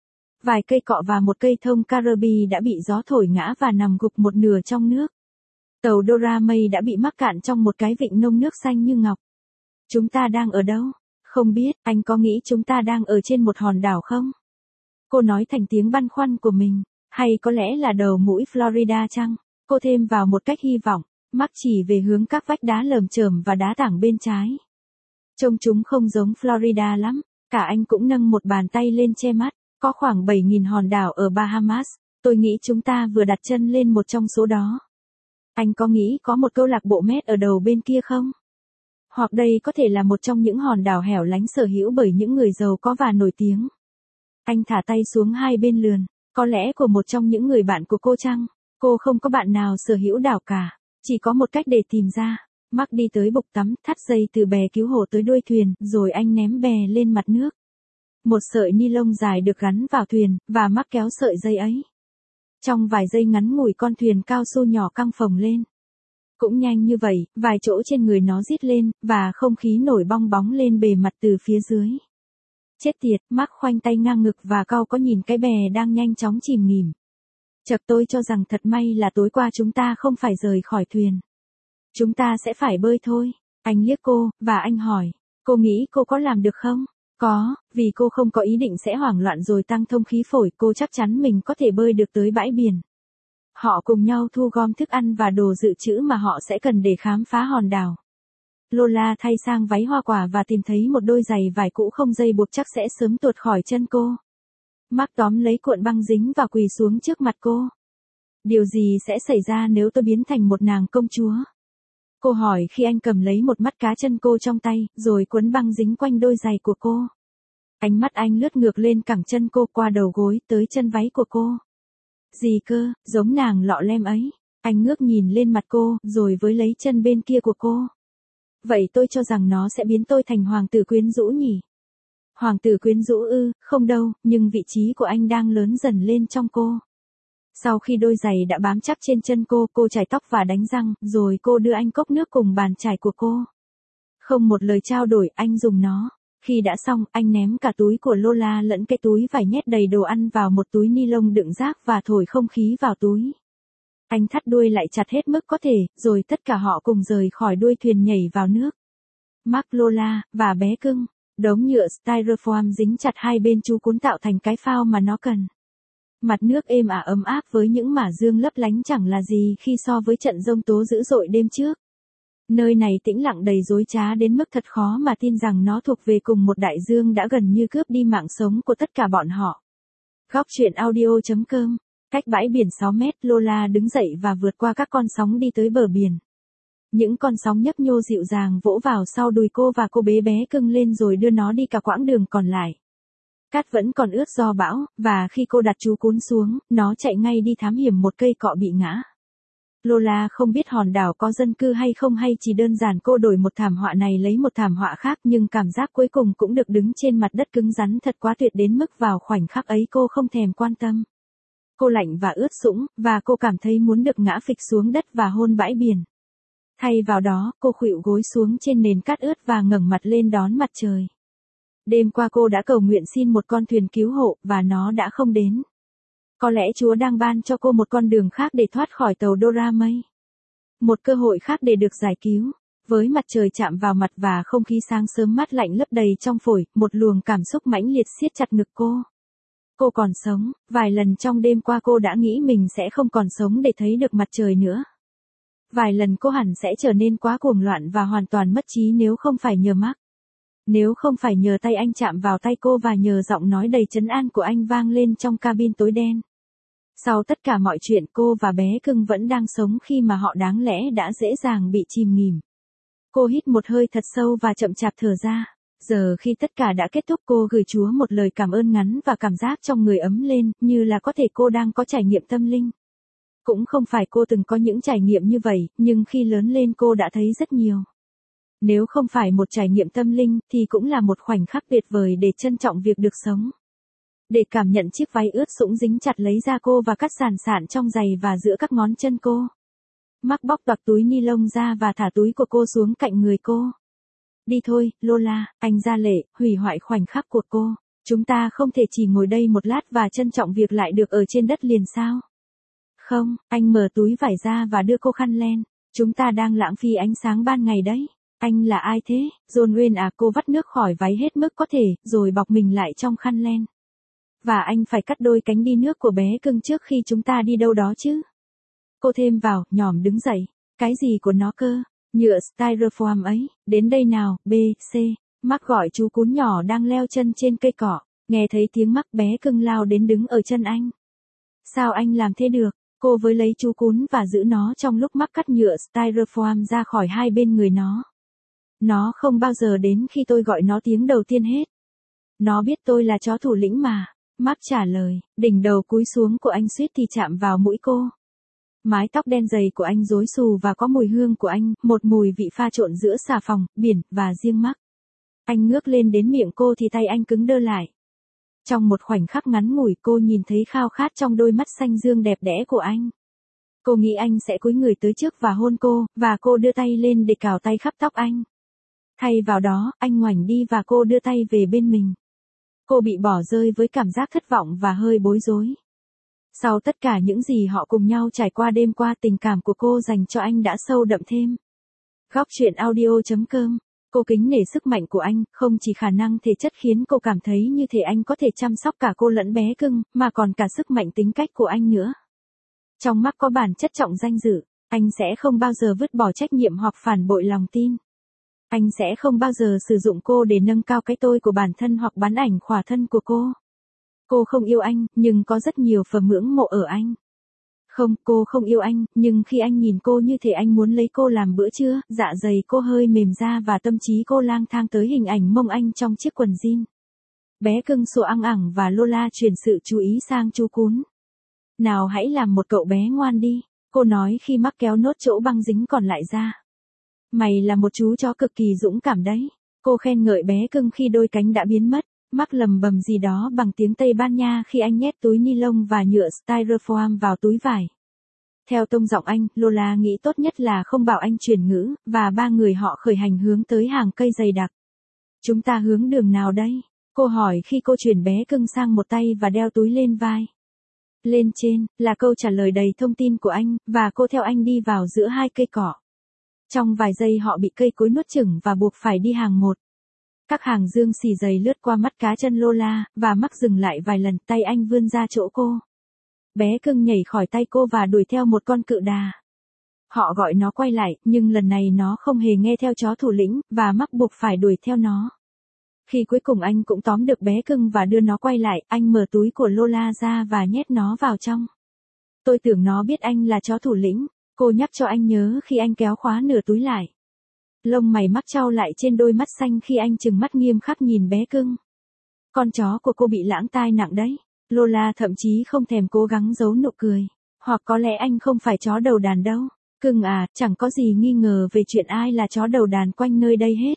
Vài cây cọ và một cây thông Caribe đã bị gió thổi ngã và nằm gục một nửa trong nước. Tàu Dora May đã bị mắc cạn trong một cái vịnh nông nước xanh như ngọc. Chúng ta đang ở đâu? Không biết, anh có nghĩ chúng ta đang ở trên một hòn đảo không? Cô nói thành tiếng băn khoăn của mình. Hay có lẽ là đầu mũi Florida chăng? Cô thêm vào một cách hy vọng. Mark chỉ về hướng các vách đá lởm chởm và đá tảng bên trái. Trông chúng không giống Florida lắm, cả anh cũng nâng một bàn tay lên che mắt, có khoảng bảy nghìn hòn đảo ở Bahamas, tôi nghĩ chúng ta vừa đặt chân lên một trong số đó. Anh có nghĩ có một câu lạc bộ mét ở đầu bên kia không? Hoặc đây có thể là một trong những hòn đảo hẻo lánh sở hữu bởi những người giàu có và nổi tiếng. Anh thả tay xuống hai bên lườn, có lẽ của một trong những người bạn của cô chăng? Cô không có bạn nào sở hữu đảo cả, chỉ có một cách để tìm ra. Mark đi tới bục tắm, thắt dây từ bè cứu hộ tới đuôi thuyền, rồi anh ném bè lên mặt nước. Một sợi ni lông dài được gắn vào thuyền, và Mark kéo sợi dây ấy. Trong vài giây ngắn ngủi con thuyền cao su nhỏ căng phồng lên. Cũng nhanh như vậy, vài chỗ trên người nó rít lên, và không khí nổi bong bóng lên bề mặt từ phía dưới. Chết tiệt, Mark khoanh tay ngang ngực và cau có nhìn cái bè đang nhanh chóng chìm nghỉm. Chợt tôi cho rằng thật may là tối qua chúng ta không phải rời khỏi thuyền. Chúng ta sẽ phải bơi thôi. Anh liếc cô, và anh hỏi, cô nghĩ cô có làm được không? Có, vì cô không có ý định sẽ hoảng loạn rồi tăng thông khí phổi, cô chắc chắn mình có thể bơi được tới bãi biển. Họ cùng nhau thu gom thức ăn và đồ dự trữ mà họ sẽ cần để khám phá hòn đảo. Lola thay sang váy hoa quả và tìm thấy một đôi giày vải cũ không dây buộc chắc sẽ sớm tuột khỏi chân cô. Mark tóm lấy cuộn băng dính và quỳ xuống trước mặt cô. Điều gì sẽ xảy ra nếu tôi biến thành một nàng công chúa? Cô hỏi khi anh cầm lấy một mắt cá chân cô trong tay, rồi cuốn băng dính quanh đôi giày của cô. Ánh mắt anh lướt ngược lên cẳng chân cô qua đầu gối tới chân váy của cô. Gì cơ, giống nàng lọ lem ấy. Anh ngước nhìn lên mặt cô, rồi với lấy chân bên kia của cô. Vậy tôi cho rằng nó sẽ biến tôi thành hoàng tử quyến rũ nhỉ? Hoàng tử quyến rũ ư, không đâu, nhưng vị trí của anh đang lớn dần lên trong cô. Sau khi đôi giày đã bám chắc trên chân cô, cô chải tóc và đánh răng, rồi cô đưa anh cốc nước cùng bàn chải của cô. Không một lời trao đổi, anh dùng nó. Khi đã xong, anh ném cả túi của Lola lẫn cái túi vải nhét đầy đồ ăn vào một túi ni lông đựng rác và thổi không khí vào túi. Anh thắt đuôi lại chặt hết mức có thể, rồi tất cả họ cùng rời khỏi đuôi thuyền nhảy vào nước. Mark, Lola, và bé cưng. Đống nhựa styrofoam dính chặt hai bên chú cún tạo thành cái phao mà nó cần. Mặt nước êm ả ấm áp với những mả dương lấp lánh chẳng là gì khi so với trận giông tố dữ dội đêm trước. Nơi này tĩnh lặng đầy dối trá đến mức thật khó mà tin rằng nó thuộc về cùng một đại dương đã gần như cướp đi mạng sống của tất cả bọn họ. Góc truyện audio chấm com. Cách bãi biển sáu mét, Lola đứng dậy và vượt qua các con sóng đi tới bờ biển. Những con sóng nhấp nhô dịu dàng vỗ vào sau đùi cô và cô bế bé cưng lên rồi đưa nó đi cả quãng đường còn lại. Cát vẫn còn ướt do bão, và khi cô đặt chú cún xuống, nó chạy ngay đi thám hiểm một cây cọ bị ngã. Lola không biết hòn đảo có dân cư hay không, hay chỉ đơn giản cô đổi một thảm họa này lấy một thảm họa khác, nhưng cảm giác cuối cùng cũng được đứng trên mặt đất cứng rắn thật quá tuyệt đến mức vào khoảnh khắc ấy cô không thèm quan tâm. Cô lạnh và ướt sũng, và cô cảm thấy muốn được ngã phịch xuống đất và hôn bãi biển. Thay vào đó, cô khuỵu gối xuống trên nền cát ướt và ngẩng mặt lên đón mặt trời. Đêm qua cô đã cầu nguyện xin một con thuyền cứu hộ, và nó đã không đến. Có lẽ Chúa đang ban cho cô một con đường khác để thoát khỏi tàu Doramay. Một cơ hội khác để được giải cứu. Với mặt trời chạm vào mặt và không khí sáng sớm mát lạnh lấp đầy trong phổi, một luồng cảm xúc mãnh liệt siết chặt ngực cô. Cô còn sống, vài lần trong đêm qua cô đã nghĩ mình sẽ không còn sống để thấy được mặt trời nữa. Vài lần cô hẳn sẽ trở nên quá cuồng loạn và hoàn toàn mất trí nếu không phải nhờ Mark. Nếu không phải nhờ tay anh chạm vào tay cô và nhờ giọng nói đầy trấn an của anh vang lên trong cabin tối đen. Sau tất cả mọi chuyện, cô và bé cưng vẫn đang sống khi mà họ đáng lẽ đã dễ dàng bị chìm nghỉm. Cô hít một hơi thật sâu và chậm chạp thở ra. Giờ khi tất cả đã kết thúc, cô gửi Chúa một lời cảm ơn ngắn và cảm giác trong người ấm lên, như là có thể cô đang có trải nghiệm tâm linh. Cũng không phải cô từng có những trải nghiệm như vậy, nhưng khi lớn lên cô đã thấy rất nhiều. Nếu không phải một trải nghiệm tâm linh, thì cũng là một khoảnh khắc tuyệt vời để trân trọng việc được sống. Để cảm nhận chiếc váy ướt sũng dính chặt lấy da cô và cắt sàn sạn trong giày và giữa các ngón chân cô. Mark bóc toạc túi ni lông ra và thả túi của cô xuống cạnh người cô. Đi thôi, Lola, anh ra lệnh, hủy hoại khoảnh khắc của cô. Chúng ta không thể chỉ ngồi đây một lát và trân trọng việc lại được ở trên đất liền sao? Không, anh mở túi vải ra và đưa cô khăn len. Chúng ta đang lãng phí ánh sáng ban ngày đấy. Anh là ai thế? John Wayne à, cô vắt nước khỏi váy hết mức có thể, rồi bọc mình lại trong khăn len. Và anh phải cắt đôi cánh đi nước của bé cưng trước khi chúng ta đi đâu đó chứ. Cô thêm vào, nhòm đứng dậy. Cái gì của nó cơ? Nhựa styrofoam ấy, đến đây nào, B, C. Mark gọi chú cún nhỏ đang leo chân trên cây cỏ, nghe thấy tiếng Mark bé cưng lao đến đứng ở chân anh. Sao anh làm thế được? Cô với lấy chú cún và giữ nó trong lúc Mark cắt nhựa styrofoam ra khỏi hai bên người nó. Nó không bao giờ đến khi tôi gọi nó tiếng đầu tiên hết. Nó biết tôi là chó thủ lĩnh mà. Mark trả lời, đỉnh đầu cúi xuống của anh suýt thì chạm vào mũi cô. Mái tóc đen dày của anh rối xù và có mùi hương của anh, một mùi vị pha trộn giữa xà phòng, biển, và riêng Mark. Anh ngước lên đến miệng cô thì tay anh cứng đơ lại. Trong một khoảnh khắc ngắn ngủi cô nhìn thấy khao khát trong đôi mắt xanh dương đẹp đẽ của anh. Cô nghĩ anh sẽ cúi người tới trước và hôn cô, và cô đưa tay lên để cào tay khắp tóc anh. Thay vào đó, anh ngoảnh đi và cô đưa tay về bên mình. Cô bị bỏ rơi với cảm giác thất vọng và hơi bối rối. Sau tất cả những gì họ cùng nhau trải qua đêm qua, tình cảm của cô dành cho anh đã sâu đậm thêm. Góc truyện audio chấm com. Cô kính nể sức mạnh của anh, không chỉ khả năng thể chất khiến cô cảm thấy như thể anh có thể chăm sóc cả cô lẫn bé cưng, mà còn cả sức mạnh tính cách của anh nữa. Trong Mark có bản chất trọng danh dự, anh sẽ không bao giờ vứt bỏ trách nhiệm hoặc phản bội lòng tin. Anh sẽ không bao giờ sử dụng cô để nâng cao cái tôi của bản thân hoặc bán ảnh khỏa thân của cô. Cô không yêu anh, nhưng có rất nhiều phần ngưỡng mộ ở anh. Không, cô không yêu anh, nhưng khi anh nhìn cô như thể anh muốn lấy cô làm bữa trưa, dạ dày cô hơi mềm ra và tâm trí cô lang thang tới hình ảnh mông anh trong chiếc quần jean. Bé cưng sủa ăng ẳng và Lola chuyển sự chú ý sang chú cún. Nào hãy làm một cậu bé ngoan đi, cô nói khi Mark kéo nốt chỗ băng dính còn lại ra. Mày là một chú chó cực kỳ dũng cảm đấy. Cô khen ngợi bé cưng khi đôi cánh đã biến mất. Mark lầm bầm gì đó bằng tiếng Tây Ban Nha khi anh nhét túi ni lông và nhựa styrofoam vào túi vải. Theo tông giọng anh, Lola nghĩ tốt nhất là không bảo anh chuyển ngữ, và ba người họ khởi hành hướng tới hàng cây dày đặc. Chúng ta hướng đường nào đây? Cô hỏi khi cô chuyển bé cưng sang một tay và đeo túi lên vai. Lên trên, là câu trả lời đầy thông tin của anh, và cô theo anh đi vào giữa hai cây cỏ. Trong vài giây họ bị cây cối nuốt chửng và buộc phải đi hàng một. Các hàng dương xì dày lướt qua mắt cá chân Lola, và Mark dừng lại vài lần, tay anh vươn ra chỗ cô. Bé cưng nhảy khỏi tay cô và đuổi theo một con cự đà. Họ gọi nó quay lại, nhưng lần này nó không hề nghe theo chó thủ lĩnh, và Mark buộc phải đuổi theo nó. Khi cuối cùng anh cũng tóm được bé cưng và đưa nó quay lại, anh mở túi của Lola ra và nhét nó vào trong. Tôi tưởng nó biết anh là chó thủ lĩnh, cô nhắc cho anh nhớ khi anh kéo khóa nửa túi lại. Lông mày Mark chau lại trên đôi mắt xanh khi anh trừng mắt nghiêm khắc nhìn bé cưng. Con chó của cô bị lãng tai nặng đấy. Lola thậm chí không thèm cố gắng giấu nụ cười. Hoặc có lẽ anh không phải chó đầu đàn đâu. Cưng à, chẳng có gì nghi ngờ về chuyện ai là chó đầu đàn quanh nơi đây hết.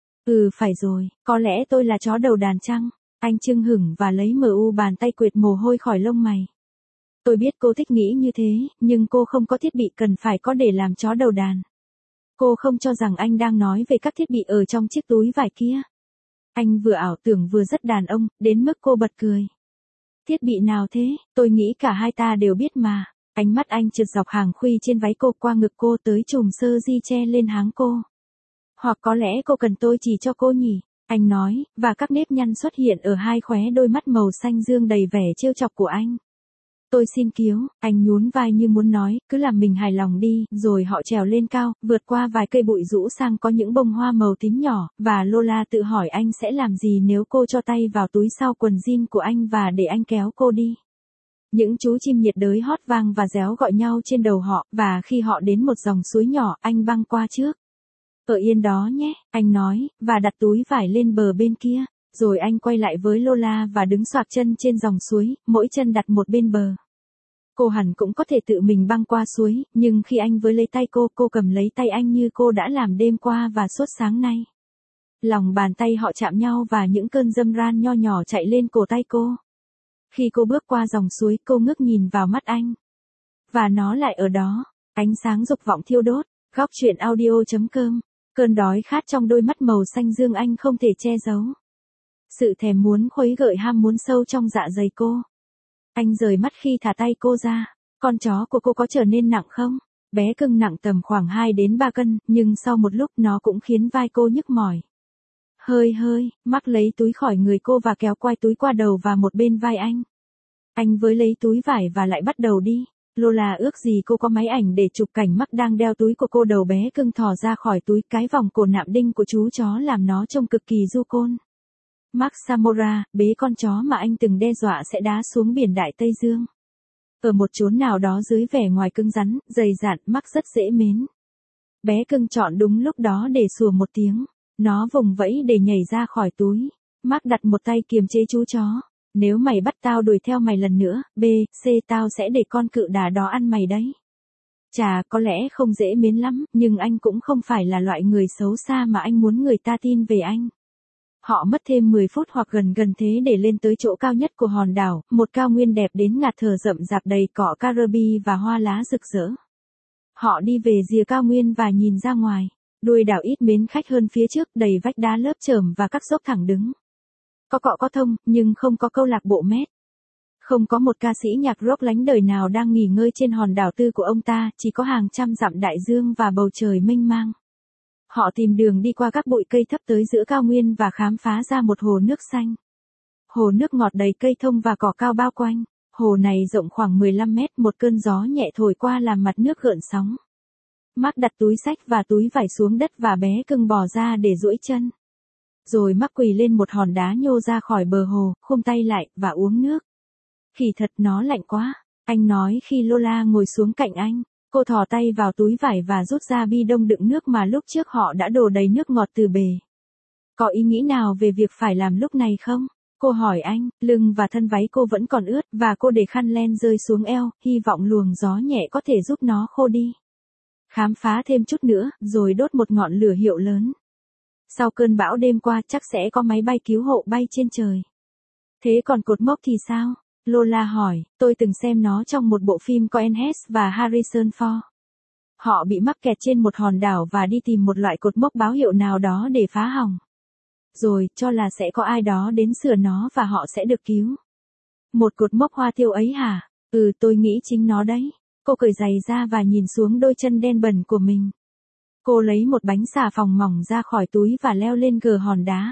Ừ phải rồi, có lẽ tôi là chó đầu đàn chăng? Anh chưng hửng và lấy mu bàn tay quệt mồ hôi khỏi lông mày. Tôi biết cô thích nghĩ như thế, nhưng cô không có thiết bị cần phải có để làm chó đầu đàn. Cô không cho rằng anh đang nói về các thiết bị ở trong chiếc túi vải kia. Anh vừa ảo tưởng vừa rất đàn ông, đến mức cô bật cười. Thiết bị nào thế? Tôi nghĩ cả hai ta đều biết mà. Ánh mắt anh trượt dọc hàng khuy trên váy cô qua ngực cô tới chùm sơ ri che lên háng cô. Hoặc có lẽ cô cần tôi chỉ cho cô nhỉ? Anh nói, và các nếp nhăn xuất hiện ở hai khóe đôi mắt màu xanh dương đầy vẻ trêu chọc của anh. Tôi xin cứu, anh nhún vai như muốn nói, cứ làm mình hài lòng đi, rồi họ trèo lên cao, vượt qua vài cây bụi rũ sang có những bông hoa màu tím nhỏ, và Lola tự hỏi anh sẽ làm gì nếu cô cho tay vào túi sau quần jean của anh và để anh kéo cô đi. Những chú chim nhiệt đới hót vang và réo gọi nhau trên đầu họ, và khi họ đến một dòng suối nhỏ, anh băng qua trước. Ở yên đó nhé, anh nói, và đặt túi vải lên bờ bên kia. Rồi anh quay lại với Lola và đứng xoạc chân trên dòng suối, mỗi chân đặt một bên bờ. Cô hẳn cũng có thể tự mình băng qua suối, nhưng khi anh với lấy tay cô, cô cầm lấy tay anh như cô đã làm đêm qua và suốt sáng nay. Lòng bàn tay họ chạm nhau và những cơn dâm ran nho nhỏ chạy lên cổ tay cô. Khi cô bước qua dòng suối, cô ngước nhìn vào mắt anh. Và nó lại ở đó, ánh sáng dục vọng thiêu đốt. Góc truyện audio chấm com. Cơn đói khát trong đôi mắt màu xanh dương anh không thể che giấu. Sự thèm muốn khuấy gợi ham muốn sâu trong dạ dày cô. Anh rời mắt khi thả tay cô ra. Con chó của cô có trở nên nặng không? Bé cưng nặng tầm khoảng hai đến ba cân, nhưng sau một lúc nó cũng khiến vai cô nhức mỏi. Hơi hơi, Mark lấy túi khỏi người cô và kéo quai túi qua đầu và một bên vai anh. Anh với lấy túi vải và lại bắt đầu đi. Lola ước gì cô có máy ảnh để chụp cảnh Mark đang đeo túi của cô. Đầu bé cưng thò ra khỏi túi, cái vòng cổ nạm đinh của chú chó làm nó trông cực kỳ du côn. Mark Samora, bế con chó mà anh từng đe dọa sẽ đá xuống biển Đại Tây Dương. Ở một chốn nào đó dưới vẻ ngoài cứng rắn, dày dạn, Mark rất dễ mến. Bé cưng chọn đúng lúc đó để sủa một tiếng. Nó vùng vẫy để nhảy ra khỏi túi. Mark đặt một tay kiềm chế chú chó. Nếu mày bắt tao đuổi theo mày lần nữa, B, C tao sẽ để con cự đà đó ăn mày đấy. Chà, có lẽ không dễ mến lắm, nhưng anh cũng không phải là loại người xấu xa mà anh muốn người ta tin về anh. Họ mất thêm mười phút hoặc gần gần thế để lên tới chỗ cao nhất của hòn đảo, một cao nguyên đẹp đến ngạt thở rậm rạp đầy cỏ Caribe và hoa lá rực rỡ. Họ đi về rìa cao nguyên và nhìn ra ngoài. Đuôi đảo ít mến khách hơn phía trước, đầy vách đá lớp chởm và các dốc thẳng đứng. Có cọ có thông, nhưng không có câu lạc bộ mét. Không có một ca sĩ nhạc rock lánh đời nào đang nghỉ ngơi trên hòn đảo tư của ông ta, chỉ có hàng trăm dặm đại dương và bầu trời mênh mang. Họ tìm đường đi qua các bụi cây thấp tới giữa cao nguyên và khám phá ra một hồ nước xanh. Hồ nước ngọt đầy cây thông và cỏ cao bao quanh. Hồ này rộng khoảng mười lăm mét, một cơn gió nhẹ thổi qua làm mặt nước gợn sóng. Mark đặt túi xách và túi vải xuống đất và bé cưng bò ra để duỗi chân. Rồi Mark quỳ lên một hòn đá nhô ra khỏi bờ hồ, khum tay lại, và uống nước. Khỉ thật, nó lạnh quá, anh nói khi Lola ngồi xuống cạnh anh. Cô thò tay vào túi vải và rút ra bi đông đựng nước mà lúc trước họ đã đổ đầy nước ngọt từ bể. Có ý nghĩ nào về việc phải làm lúc này không? Cô hỏi anh. Lưng và thân váy cô vẫn còn ướt, và cô để khăn len rơi xuống eo, hy vọng luồng gió nhẹ có thể giúp nó khô đi. Khám phá thêm chút nữa, rồi đốt một ngọn lửa hiệu lớn. Sau cơn bão đêm qua chắc sẽ có máy bay cứu hộ bay trên trời. Thế còn cột mốc thì sao? Lola hỏi. Tôi từng xem nó trong một bộ phim Coen Hess và Harrison Ford. Họ bị mắc kẹt trên một hòn đảo và đi tìm một loại cột mốc báo hiệu nào đó để phá hỏng. Rồi, cho là sẽ có ai đó đến sửa nó và họ sẽ được cứu. Một cột mốc hoa tiêu ấy hả? Ừ, tôi nghĩ chính nó đấy. Cô cởi giày ra và nhìn xuống đôi chân đen bẩn của mình. Cô lấy một bánh xà phòng mỏng ra khỏi túi và leo lên gờ hòn đá.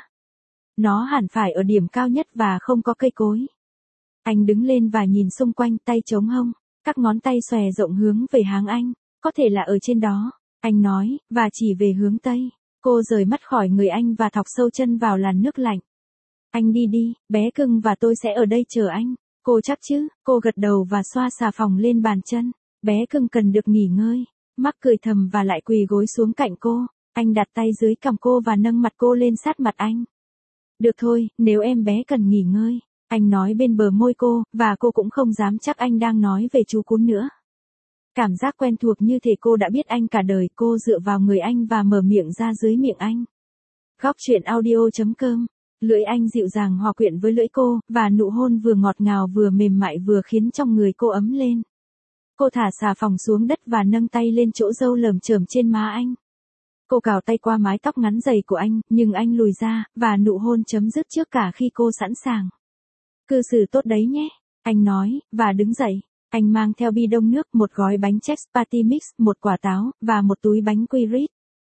Nó hẳn phải ở điểm cao nhất và không có cây cối. Anh đứng lên và nhìn xung quanh, tay chống hông, các ngón tay xòe rộng hướng về hướng anh. Có thể là ở trên đó, anh nói, và chỉ về hướng tây. Cô rời mắt khỏi người anh và thọc sâu chân vào làn nước lạnh. Anh đi đi, bé cưng, và tôi sẽ ở đây chờ anh. Cô chắc chứ? Cô gật đầu và xoa xà phòng lên bàn chân. Bé cưng cần được nghỉ ngơi. Mark cười thầm và lại quỳ gối xuống cạnh cô. Anh đặt tay dưới cằm cô và nâng mặt cô lên sát mặt anh. Được thôi, nếu em bé cần nghỉ ngơi. Anh nói bên bờ môi cô, và cô cũng không dám chắc anh đang nói về chú cún nữa. Cảm giác quen thuộc như thể cô đã biết anh cả đời. Cô dựa vào người anh và mở miệng ra dưới miệng anh. Góc truyện audio chấm com. Lưỡi anh dịu dàng hòa quyện với lưỡi cô, và nụ hôn vừa ngọt ngào vừa mềm mại vừa khiến trong người cô ấm lên. Cô thả xà phòng xuống đất và nâng tay lên chỗ râu lởm chởm trên má anh. Cô cào tay qua mái tóc ngắn dày của anh, nhưng anh lùi ra, và nụ hôn chấm dứt trước cả khi cô sẵn sàng. Cư xử tốt đấy nhé, anh nói, và đứng dậy. Anh mang theo bi đông nước, một gói bánh Chex Party Mix, một quả táo, và một túi bánh quy rít.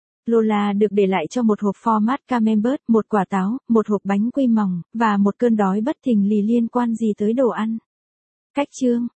Lola được để lại cho một hộp format camembert, một quả táo, một hộp bánh quy mỏng, và một cơn đói bất thình lì liên quan gì tới đồ ăn. Cách chương